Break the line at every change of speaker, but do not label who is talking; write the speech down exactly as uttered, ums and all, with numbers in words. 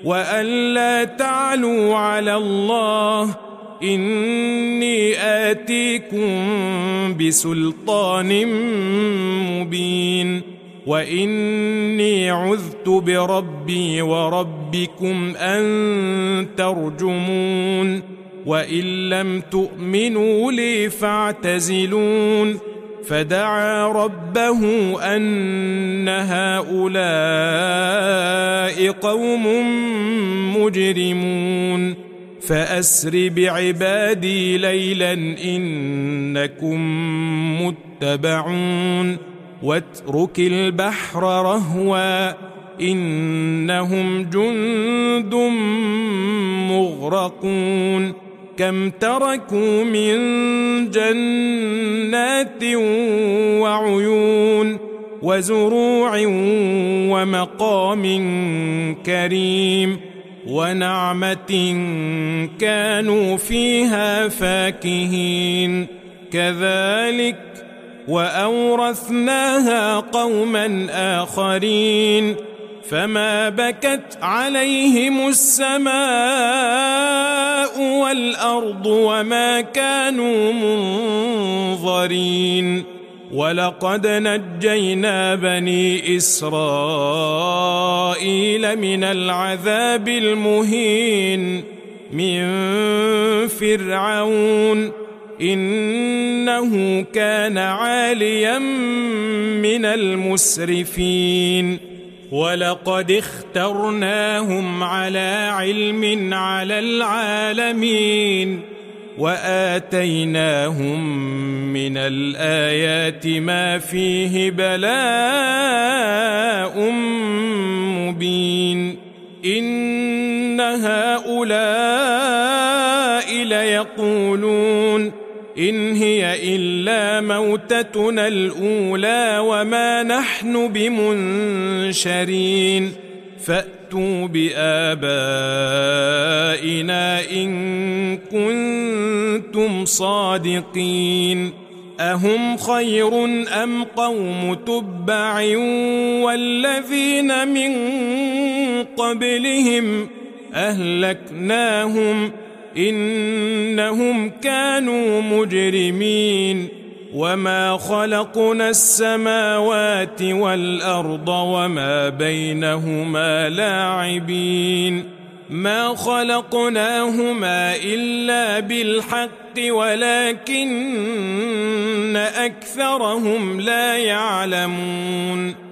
وألا تعلوا على الله إني آتيكم بسلطان مبين وإني عذت بربي وربكم أن ترجمون وإن لم تؤمنوا لي فاعتزلون فدعا ربه أن هؤلاء قوم مجرمون فأسر بعبادي ليلا إنكم متبعون واترك البحر رهوا إنهم جند مغرقون كم تركوا من جنات وعيون وزروع ومقام كريم ونعمة كانوا فيها فاكهين كذلك وأورثناها قوما آخرين فما بكت عليهم السماء والأرض وما كانوا منظرين ولقد نجينا بني إسرائيل من العذاب المهين من فرعون إنه كان عاليا من المسرفين ولقد اخترناهم على علم على العالمين وآتيناهم من الآيات ما فيه بلاء مبين إن هؤلاء ليقولون إن هي إلا موتتنا الأولى وما نحن بمنشرين فأتوا بآبائنا إن كنتم صادقين أهم خير أم قوم تبع والذين من قبلهم أهلكناهم إنهم كانوا مجرمين وما خلقنا السماوات والأرض وما بينهما لاعبين ما خلقناهما إلا بالحق ولكن أكثرهم لا يعلمون